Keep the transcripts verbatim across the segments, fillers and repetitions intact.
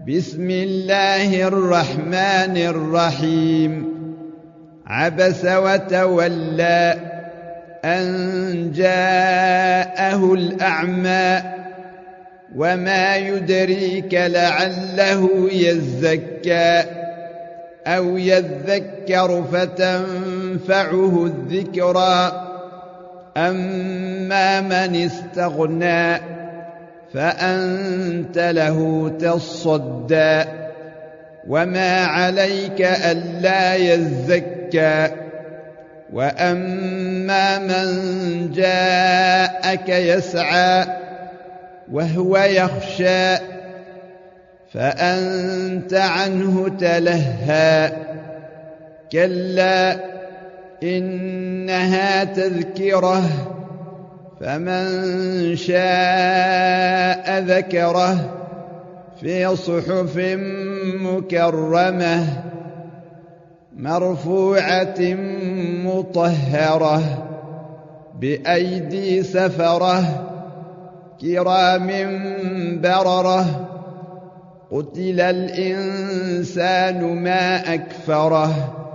بسم الله الرحمن الرحيم عبس وتولى أن جاءه الأعمى وما يدريك لعله يزكى أو يذكر فتنفعه الذكرى أما من استغنى فأنت له تصدى وما عليك ألا يزكى وأما من جاءك يسعى وهو يخشى فأنت عنه تلهى كلا إنها تذكرة فمن شاء ذكره في صحف مكرمة مرفوعة مطهرة بأيدي سفرة كرام بررة قتل الإنسان ما أكفره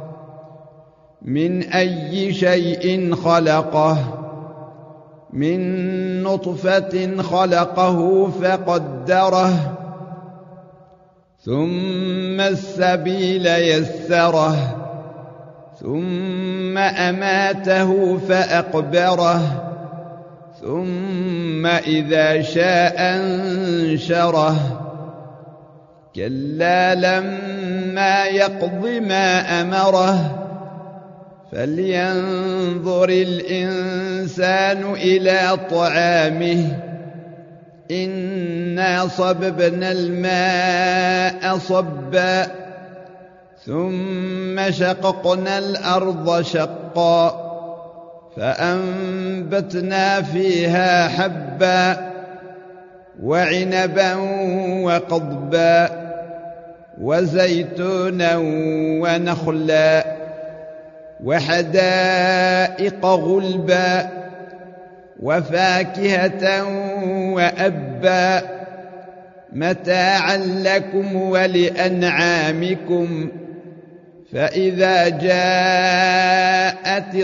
من أي شيء خلقه من نطفة خلقه فقدره ثم السبيل يسره ثم أماته فأقبره ثم إذا شاء أنشره كلا لما يقض ما أمره فلينظر الإنسان إلى طعامه إنا صببنا الماء صبا ثم شققنا الأرض شقا فأنبتنا فيها حبا وعنبا وقضبا وزيتونا ونخلا وحدائق غلبا وفاكهة وأبا متاعا لكم ولأنعامكم فإذا جاءت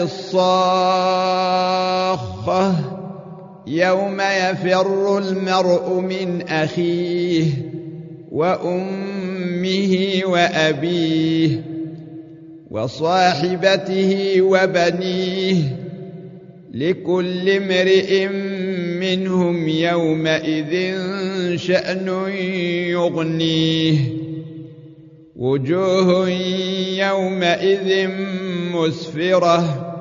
الصاخة يوم يفر المرء من أخيه وأمه وأبيه وصاحبته وبنيه لكل امرئ منهم يومئذ شأن يغنيه وجوه يومئذ مسفرة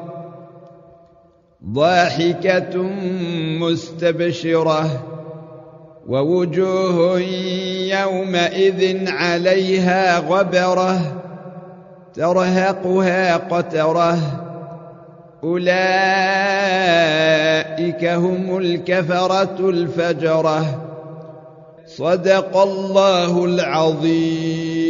ضاحكة مستبشرة ووجوه يومئذ عليها غبرة ترهقها قترة أولئك هم الكفرة الفجرة صدق الله العظيم.